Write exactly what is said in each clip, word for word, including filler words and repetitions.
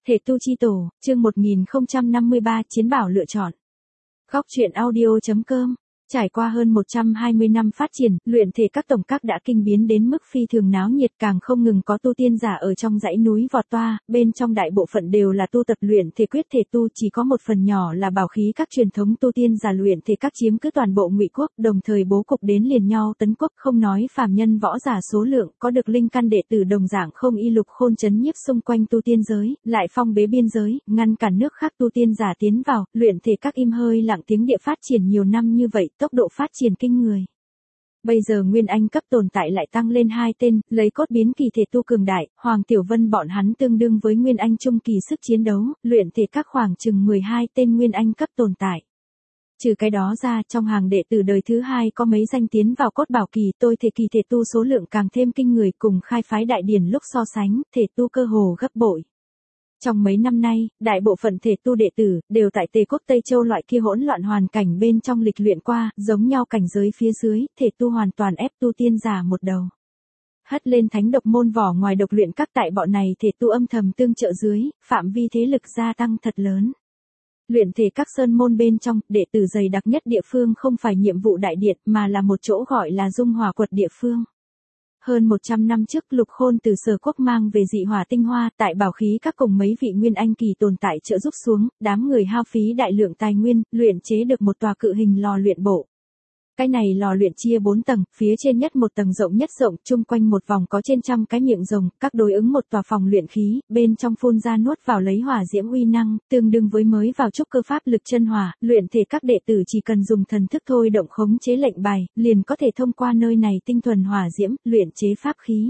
Thể tu chi tổ, chương một nghìn không trăm năm mươi ba, Chiến bảo lựa chọn. Góc truyện audio.com. Trải qua hơn một trăm hai mươi năm phát triển, luyện thể các tổng các đã kinh biến đến mức phi thường náo nhiệt, càng không ngừng có tu tiên giả ở trong dãy núi vọt toa, bên trong đại bộ phận đều là tu tập luyện thể quyết thể tu, chỉ có một phần nhỏ là bảo khí các truyền thống tu tiên giả luyện thể các chiếm cứ toàn bộ Ngụy quốc, đồng thời bố cục đến liền nhau tấn quốc, không nói phàm nhân võ giả số lượng, có được linh căn đệ tử đồng dạng không y Lục Khôn chấn nhiếp xung quanh tu tiên giới, lại phong bế biên giới, ngăn cản nước khác tu tiên giả tiến vào, luyện thể các im hơi lặng tiếng địa phát triển nhiều năm như vậy, tốc độ phát triển kinh người. Bây giờ Nguyên Anh cấp tồn tại lại tăng lên hai tên, lấy cốt biến kỳ thể tu cường đại, Hoàng Tiểu Vân bọn hắn tương đương với Nguyên Anh trung kỳ sức chiến đấu, luyện thể các khoảng chừng mười hai tên Nguyên Anh cấp tồn tại. Trừ cái đó ra, trong hàng đệ tử đời thứ hai có mấy danh tiến vào cốt bảo kỳ, tôi thể kỳ thể tu số lượng càng thêm kinh người, cùng khai phái đại điển lúc so sánh, thể tu cơ hồ gấp bội. Trong mấy năm nay, đại bộ phận thể tu đệ tử, đều tại Tề quốc Tây Châu loại kia hỗn loạn hoàn cảnh bên trong lịch luyện qua, giống nhau cảnh giới phía dưới, thể tu hoàn toàn ép tu tiên giả một đầu. Hất lên thánh độc môn vỏ ngoài độc luyện các tại bọn này thể tu âm thầm tương trợ dưới, phạm vi thế lực gia tăng thật lớn. Luyện thể các sơn môn bên trong, đệ tử dày đặc nhất địa phương không phải nhiệm vụ đại điện mà là một chỗ gọi là Dung Hỏa quật địa phương. Hơn một trăm năm trước Lục Khôn từ Sở quốc mang về dị hỏa tinh hoa, tại bảo khí các cùng mấy vị Nguyên Anh kỳ tồn tại trợ giúp xuống, đám người hao phí đại lượng tài nguyên, luyện chế được một tòa cự hình lò luyện bộ. Cái này lò luyện chia bốn tầng, phía trên nhất một tầng rộng nhất rộng, chung quanh một vòng có trên trăm cái miệng rồng, các đối ứng một tòa phòng luyện khí, bên trong phun ra nuốt vào lấy hỏa diễm uy năng, tương đương với mới vào trúc cơ pháp lực chân hỏa, luyện thể các đệ tử chỉ cần dùng thần thức thôi động khống chế lệnh bài, liền có thể thông qua nơi này tinh thuần hỏa diễm, luyện chế pháp khí.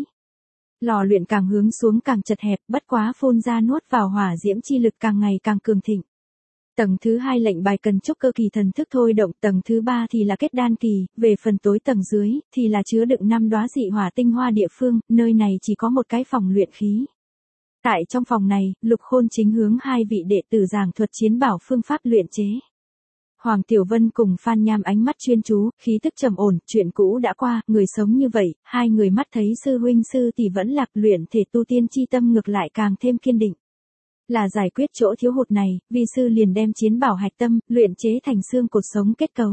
Lò luyện càng hướng xuống càng chật hẹp, bất quá phun ra nuốt vào hỏa diễm chi lực càng ngày càng cường thịnh. Tầng thứ hai lệnh bài cần trúc cơ kỳ thần thức thôi động, tầng thứ ba thì là kết đan kỳ, về phần tối tầng dưới, thì là chứa đựng năm đóa dị hỏa tinh hoa địa phương, nơi này chỉ có một cái phòng luyện khí. Tại trong phòng này, Lục Khôn chính hướng hai vị đệ tử giảng thuật chiến bảo phương pháp luyện chế. Hoàng Tiểu Vân cùng Phan Nham ánh mắt chuyên chú, khí tức trầm ổn, chuyện cũ đã qua, người sống như vậy, hai người mắt thấy sư huynh sư tỷ vẫn lạc, luyện thể tu tiên chi tâm ngược lại càng thêm kiên định. Là giải quyết chỗ thiếu hụt này, vi sư liền đem chiến bảo hạch tâm, luyện chế thành xương cột sống kết cấu.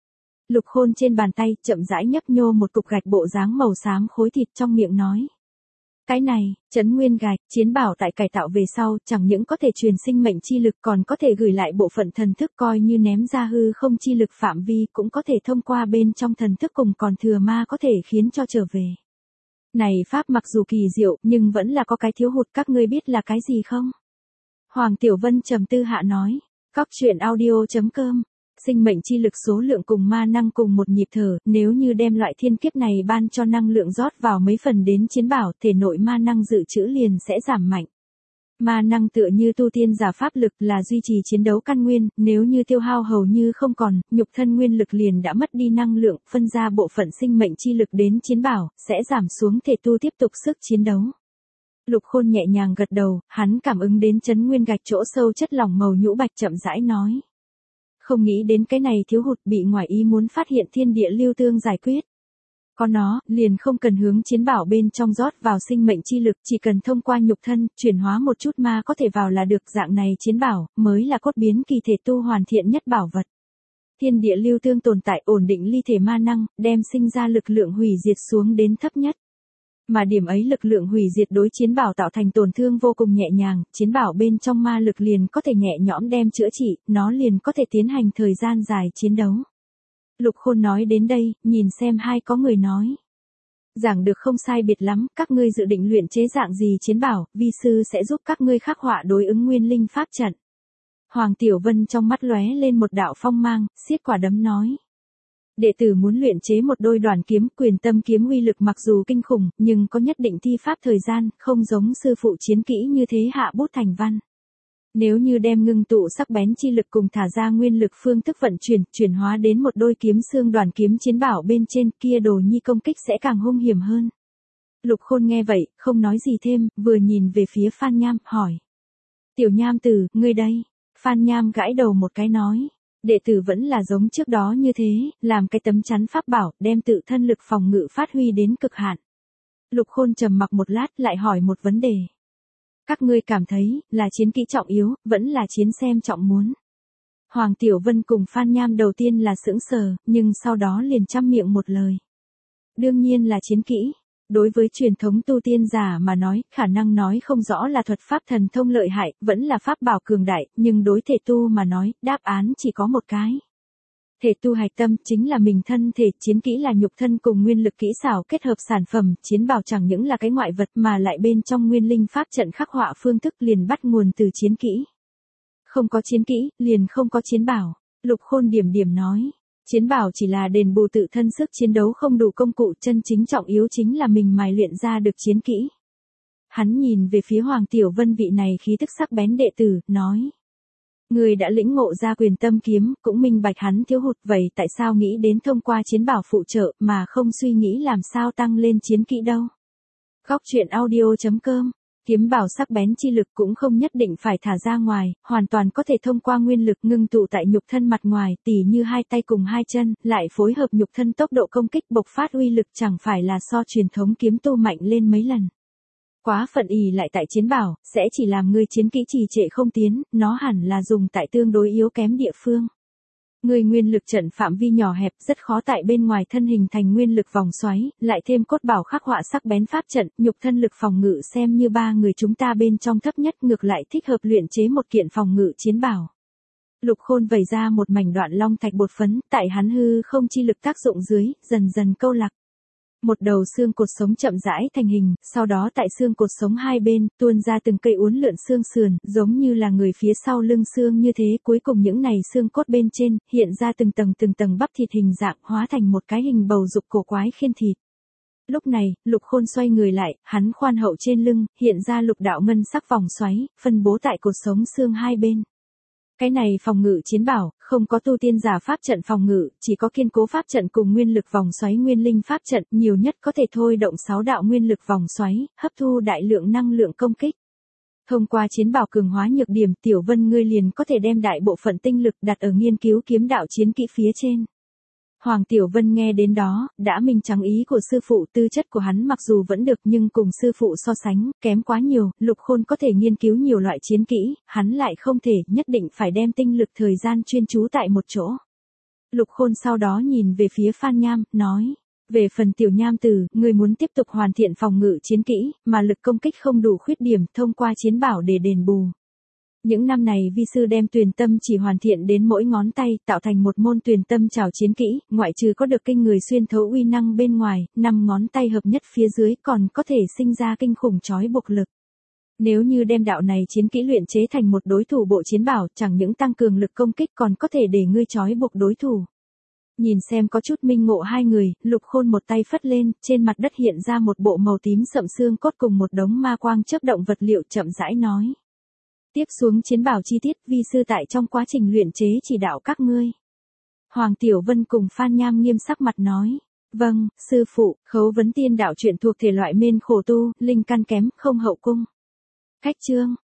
Lục Khôn trên bàn tay, chậm rãi nhấp nhô một cục gạch bộ dáng màu xám khối thịt trong miệng nói. Cái này, trấn nguyên gạch, chiến bảo tại cải tạo về sau, chẳng những có thể truyền sinh mệnh chi lực còn có thể gửi lại bộ phận thần thức coi như ném ra hư không chi lực phạm vi cũng có thể thông qua bên trong thần thức cùng còn thừa ma có thể khiến cho trở về. Này pháp mặc dù kỳ diệu, nhưng vẫn là có cái thiếu hụt, các ngươi biết là cái gì không? Hoàng Tiểu Vân trầm tư hạ nói, góc truyện audio.com, sinh mệnh chi lực số lượng cùng ma năng cùng một nhịp thở, nếu như đem loại thiên kiếp này ban cho năng lượng rót vào mấy phần đến chiến bảo, thể nội ma năng dự trữ liền sẽ giảm mạnh. Ma năng tựa như tu tiên giả pháp lực là duy trì chiến đấu căn nguyên, nếu như tiêu hao hầu như không còn, nhục thân nguyên lực liền đã mất đi năng lượng, phân ra bộ phận sinh mệnh chi lực đến chiến bảo, sẽ giảm xuống thể tu tiếp tục sức chiến đấu. Lục Khôn nhẹ nhàng gật đầu, hắn cảm ứng đến trấn nguyên gạch chỗ sâu chất lỏng màu nhũ bạch chậm rãi nói. Không nghĩ đến cái này thiếu hụt bị ngoài ý muốn phát hiện thiên địa lưu tương giải quyết. Có nó, liền không cần hướng chiến bảo bên trong rót vào sinh mệnh chi lực, chỉ cần thông qua nhục thân, chuyển hóa một chút ma có thể vào là được, dạng này chiến bảo, mới là cốt biến kỳ thể tu hoàn thiện nhất bảo vật. Thiên địa lưu tương tồn tại ổn định ly thể ma năng, đem sinh ra lực lượng hủy diệt xuống đến thấp nhất. Mà điểm ấy lực lượng hủy diệt đối chiến bảo tạo thành tổn thương vô cùng nhẹ nhàng, chiến bảo bên trong ma lực liền có thể nhẹ nhõm đem chữa trị, nó liền có thể tiến hành thời gian dài chiến đấu. Lục Khôn nói đến đây, nhìn xem hai có người nói. Giảng được không sai biệt lắm, các ngươi dự định luyện chế dạng gì chiến bảo, vi sư sẽ giúp các ngươi khắc họa đối ứng nguyên linh pháp trận. Hoàng Tiểu Vân trong mắt lóe lên một đạo phong mang, siết quả đấm nói. Đệ tử muốn luyện chế một đôi đoàn kiếm, Quyền Tâm kiếm uy lực mặc dù kinh khủng, nhưng có nhất định thi pháp thời gian, không giống sư phụ chiến kỹ như thế hạ bút thành văn. Nếu như đem ngưng tụ sắc bén chi lực cùng thả ra nguyên lực phương thức vận chuyển, chuyển hóa đến một đôi kiếm xương đoàn kiếm chiến bảo bên trên, kia đồ nhi công kích sẽ càng hung hiểm hơn. Lục Khôn nghe vậy, không nói gì thêm, vừa nhìn về phía Phan Nham, hỏi. Tiểu Nham tử, ngươi đây. Phan Nham gãi đầu một cái nói. Đệ tử vẫn là giống trước đó như thế, làm cái tấm chắn pháp bảo, đem tự thân lực phòng ngự phát huy đến cực hạn. Lục Khôn trầm mặc một lát lại hỏi một vấn đề. Các ngươi cảm thấy, là chiến kỹ trọng yếu, vẫn là chiến xem trọng muốn. Hoàng Tiểu Vân cùng Phan Nham đầu tiên là sững sờ, nhưng sau đó liền chăm miệng một lời. Đương nhiên là chiến kỹ. Đối với truyền thống tu tiên giả mà nói, khả năng nói không rõ là thuật pháp thần thông lợi hại, vẫn là pháp bảo cường đại, nhưng đối thể tu mà nói, đáp án chỉ có một cái. Thể tu hạch tâm chính là mình thân thể, chiến kỹ là nhục thân cùng nguyên lực kỹ xảo kết hợp sản phẩm, chiến bảo chẳng những là cái ngoại vật mà lại bên trong nguyên linh pháp trận khắc họa phương thức liền bắt nguồn từ chiến kỹ. Không có chiến kỹ, liền không có chiến bảo. Lục Khôn điểm điểm nói. Chiến bảo chỉ là đền bù tự thân sức chiến đấu không đủ công cụ, chân chính trọng yếu chính là mình mài luyện ra được chiến kỹ. Hắn nhìn về phía Hoàng Tiểu Vân vị này khí tức sắc bén đệ tử, nói. Người đã lĩnh ngộ ra quyền tâm kiếm, cũng minh bạch hắn thiếu hụt, vậy tại sao nghĩ đến thông qua chiến bảo phụ trợ mà không suy nghĩ làm sao tăng lên chiến kỹ đâu. Góc truyện audio chấm com. Kiếm bảo sắc bén chi lực cũng không nhất định phải thả ra ngoài, hoàn toàn có thể thông qua nguyên lực ngưng tụ tại nhục thân mặt ngoài, tỉ như hai tay cùng hai chân, lại phối hợp nhục thân tốc độ công kích bộc phát uy lực chẳng phải là so truyền thống kiếm tu mạnh lên mấy lần. Quá phận ỷ lại tại chiến bảo, sẽ chỉ làm ngươi chiến kỹ trì trệ không tiến, nó hẳn là dùng tại tương đối yếu kém địa phương. Người nguyên lực trận phạm vi nhỏ hẹp rất khó tại bên ngoài thân hình thành nguyên lực vòng xoáy, lại thêm cốt bảo khắc họa sắc bén pháp trận, nhục thân lực phòng ngự xem như ba người chúng ta bên trong thấp nhất, ngược lại thích hợp luyện chế một kiện phòng ngự chiến bảo. Lục Khôn vẩy ra một mảnh đoạn long thạch bột phấn, tại hắn hư không chi lực tác dụng dưới, dần dần câu lạc. Một đầu xương cột sống chậm rãi thành hình, sau đó tại xương cột sống hai bên, tuôn ra từng cây uốn lượn xương sườn, giống như là người phía sau lưng xương như thế, cuối cùng những này xương cốt bên trên, hiện ra từng tầng từng tầng bắp thịt hình dạng, hóa thành một cái hình bầu dục cổ quái khiên thịt. Lúc này, Lục Khôn xoay người lại, hắn khoan hậu trên lưng, hiện ra lục đạo ngân sắc vòng xoáy, phân bố tại cột sống xương hai bên. Cái này phòng ngự chiến bảo, không có tu tiên giả pháp trận phòng ngự, chỉ có kiên cố pháp trận cùng nguyên lực vòng xoáy nguyên linh pháp trận, nhiều nhất có thể thôi động sáu đạo nguyên lực vòng xoáy, hấp thu đại lượng năng lượng công kích. Thông qua chiến bảo cường hóa nhược điểm, Tiểu Vân ngươi liền có thể đem đại bộ phận tinh lực đặt ở nghiên cứu kiếm đạo chiến kỹ phía trên. Hoàng Tiểu Vân nghe đến đó, đã minh trắng ý của sư phụ, tư chất của hắn mặc dù vẫn được nhưng cùng sư phụ so sánh, kém quá nhiều, Lục Khôn có thể nghiên cứu nhiều loại chiến kỹ, hắn lại không thể, nhất định phải đem tinh lực thời gian chuyên chú tại một chỗ. Lục Khôn sau đó nhìn về phía Phan Nham, nói, về phần Tiểu Nham tử, người muốn tiếp tục hoàn thiện phòng ngự chiến kỹ, mà lực công kích không đủ khuyết điểm, thông qua chiến bảo để đền bù. Những năm này vi sư đem tuyền tâm chỉ hoàn thiện đến mỗi ngón tay, tạo thành một môn tuyền tâm trảo chiến kỹ, ngoại trừ có được kinh người xuyên thấu uy năng bên ngoài, năm ngón tay hợp nhất phía dưới còn có thể sinh ra kinh khủng chói buộc lực. Nếu như đem đạo này chiến kỹ luyện chế thành một đối thủ bộ chiến bảo, chẳng những tăng cường lực công kích còn có thể để ngươi chói buộc đối thủ. Nhìn xem có chút minh ngộ hai người, Lục Khôn một tay phất lên, trên mặt đất hiện ra một bộ màu tím sậm xương cốt cùng một đống ma quang chớp động vật liệu, chậm rãi nói. Tiếp xuống chiến bảo chi tiết, vi sư tại trong quá trình luyện chế chỉ đạo các ngươi. Hoàng Tiểu Vân cùng Phan Nham nghiêm sắc mặt nói. Vâng, sư phụ, khấu vấn tiên đạo chuyện thuộc thể loại mên khổ tu, linh căn kém, không hậu cung. Cách chương.